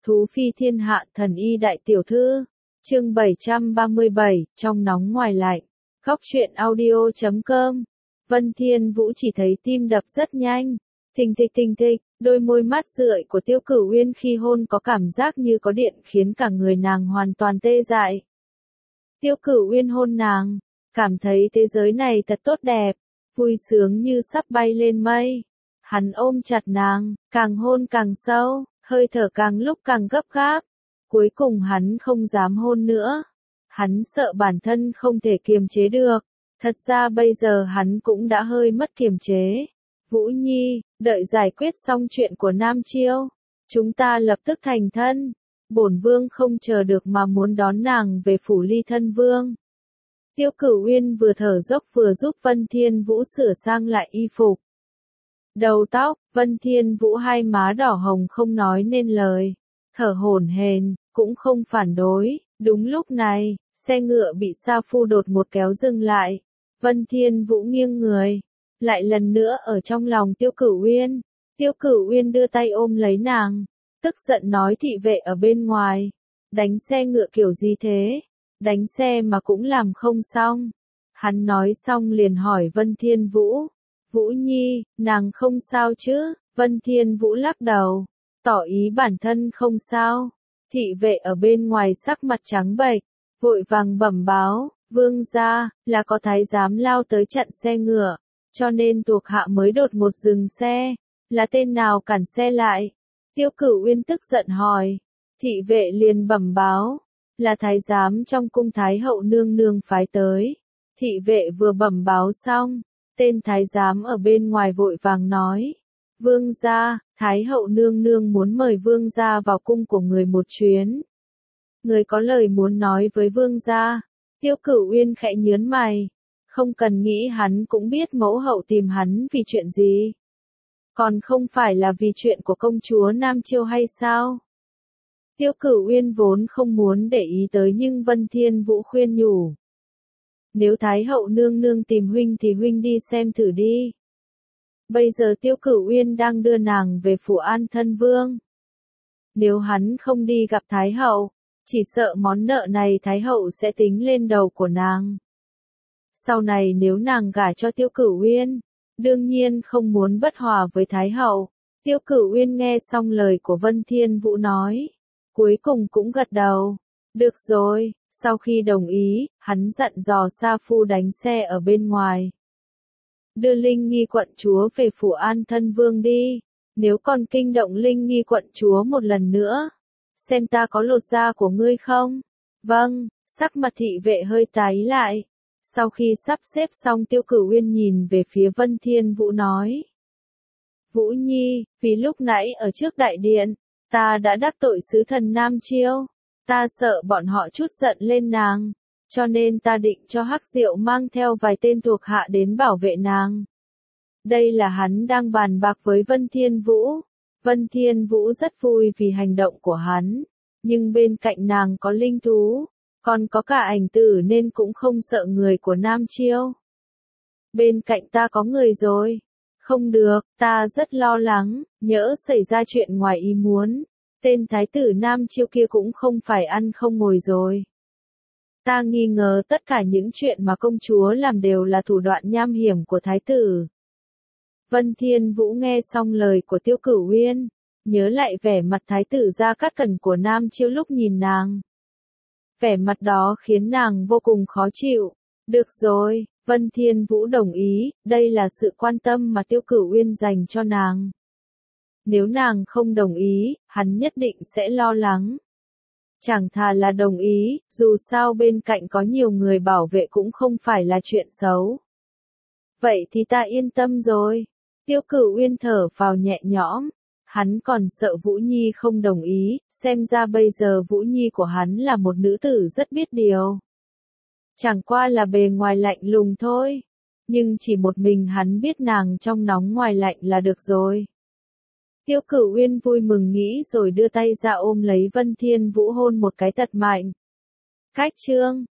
Thú phi thiên hạ thần y đại tiểu thư. Chương 737, trong nóng ngoài lạnh. Góc truyện audio.com. Vân Thiên Vũ chỉ thấy tim đập rất nhanh. Thình thịch, đôi môi mát rượi của Tiêu Cửu Uyên khi hôn có cảm giác như có điện khiến cả người nàng hoàn toàn tê dại. Tiêu Cửu Uyên hôn nàng, cảm thấy thế giới này thật tốt đẹp, vui sướng như sắp bay lên mây. Hắn ôm chặt nàng, càng hôn càng sâu, hơi thở càng lúc càng gấp gáp. Cuối cùng hắn không dám hôn nữa. Hắn sợ bản thân không thể kiềm chế được. Thật ra bây giờ hắn cũng đã hơi mất kiềm chế. Vũ Nhi, đợi giải quyết xong chuyện của Nam Chiêu, chúng ta lập tức thành thân. Bổn vương không chờ được mà muốn đón nàng về phủ Ly Thân Vương. Tiêu Cửu Uyên vừa thở dốc vừa giúp Vân Thiên Vũ sửa sang lại y phục. Đầu tóc, Vân Thiên Vũ hai má đỏ hồng không nói nên lời, thở hổn hển, cũng không phản đối. Đúng lúc này, xe ngựa bị sa phu đột một kéo dừng lại. Vân Thiên Vũ nghiêng người, lại lần nữa ở trong lòng Tiêu Cửu Uyên. Tiêu Cửu Uyên đưa tay ôm lấy nàng, tức giận nói thị vệ ở bên ngoài, đánh xe ngựa kiểu gì thế? Đánh xe mà cũng làm không xong. Hắn nói xong liền hỏi Vân Thiên Vũ. Vũ Nhi, nàng không sao chứ? Vân Thiên Vũ lắc đầu, tỏ ý bản thân không sao. Thị vệ ở bên ngoài sắc mặt trắng bệch, vội vàng bẩm báo, vương gia, là có thái giám lao tới chặn xe ngựa, cho nên thuộc hạ mới đột ngột dừng xe. Là tên nào cản xe lại? Tiêu Cửu Uyên tức giận hỏi. Thị vệ liền bẩm báo, là thái giám trong cung thái hậu nương nương phái tới. Thị vệ vừa bẩm báo xong, tên thái giám ở bên ngoài vội vàng nói, vương gia, thái hậu nương nương muốn mời vương gia vào cung của người một chuyến. Người có lời muốn nói với vương gia. Tiêu Cửu Uyên khẽ nhướng mày, không cần nghĩ hắn cũng biết mẫu hậu tìm hắn vì chuyện gì. Còn không phải là vì chuyện của công chúa Nam Chiêu hay sao? Tiêu Cửu Uyên vốn không muốn để ý tới nhưng Vân Thiên Vũ khuyên nhủ. Nếu Thái hậu nương nương tìm huynh thì huynh đi xem thử đi. Bây giờ Tiêu Cửu Uyên đang đưa nàng về phủ An Thân Vương. Nếu hắn không đi gặp Thái hậu, chỉ sợ món nợ này Thái hậu sẽ tính lên đầu của nàng. Sau này nếu nàng gả cho Tiêu Cửu Uyên, đương nhiên không muốn bất hòa với Thái hậu. Tiêu Cửu Uyên nghe xong lời của Vân Thiên Vũ nói, cuối cùng cũng gật đầu. Được rồi, sau khi đồng ý, hắn dặn dò sa phu đánh xe ở bên ngoài. Đưa Linh Nghi quận chúa về phủ An Thân Vương đi, nếu còn kinh động Linh Nghi quận chúa một lần nữa, xem ta có lột da của ngươi không? Vâng, sắc mặt thị vệ hơi tái lại. Sau khi sắp xếp xong Tiêu Cửu Uyên nhìn về phía Vân Thiên Vũ nói. Vũ Nhi, vì lúc nãy ở trước đại điện, ta đã đắc tội sứ thần Nam Chiêu. Ta sợ bọn họ chút giận lên nàng, cho nên ta định cho Hắc Diệu mang theo vài tên thuộc hạ đến bảo vệ nàng. Đây là hắn đang bàn bạc với Vân Thiên Vũ. Vân Thiên Vũ rất vui vì hành động của hắn, nhưng bên cạnh nàng có linh thú, còn có cả ảnh tử nên cũng không sợ người của Nam Chiêu. Bên cạnh ta có người rồi. Không được, ta rất lo lắng, nhỡ xảy ra chuyện ngoài ý muốn. Tên thái tử Nam Chiêu kia cũng không phải ăn không ngồi rồi. Ta nghi ngờ tất cả những chuyện mà công chúa làm đều là thủ đoạn nham hiểm của thái tử. Vân Thiên Vũ nghe xong lời của Tiêu Cửu Uyên, nhớ lại vẻ mặt thái tử Gia Cát Cẩn của Nam Chiêu lúc nhìn nàng. Vẻ mặt đó khiến nàng vô cùng khó chịu. Được rồi, Vân Thiên Vũ đồng ý, đây là sự quan tâm mà Tiêu Cửu Uyên dành cho nàng. Nếu nàng không đồng ý, hắn nhất định sẽ lo lắng. Chẳng thà là đồng ý, dù sao bên cạnh có nhiều người bảo vệ cũng không phải là chuyện xấu. Vậy thì ta yên tâm rồi. Tiêu Cửu Uyên thở phào nhẹ nhõm. Hắn còn sợ Vũ Nhi không đồng ý, xem ra bây giờ Vũ Nhi của hắn là một nữ tử rất biết điều. Chẳng qua là bề ngoài lạnh lùng thôi. Nhưng chỉ một mình hắn biết nàng trong nóng ngoài lạnh là được rồi. Tiêu Cửu Uyên vui mừng nghĩ rồi đưa tay ra ôm lấy Vân Thiên Vũ hôn một cái thật mạnh. Cách chương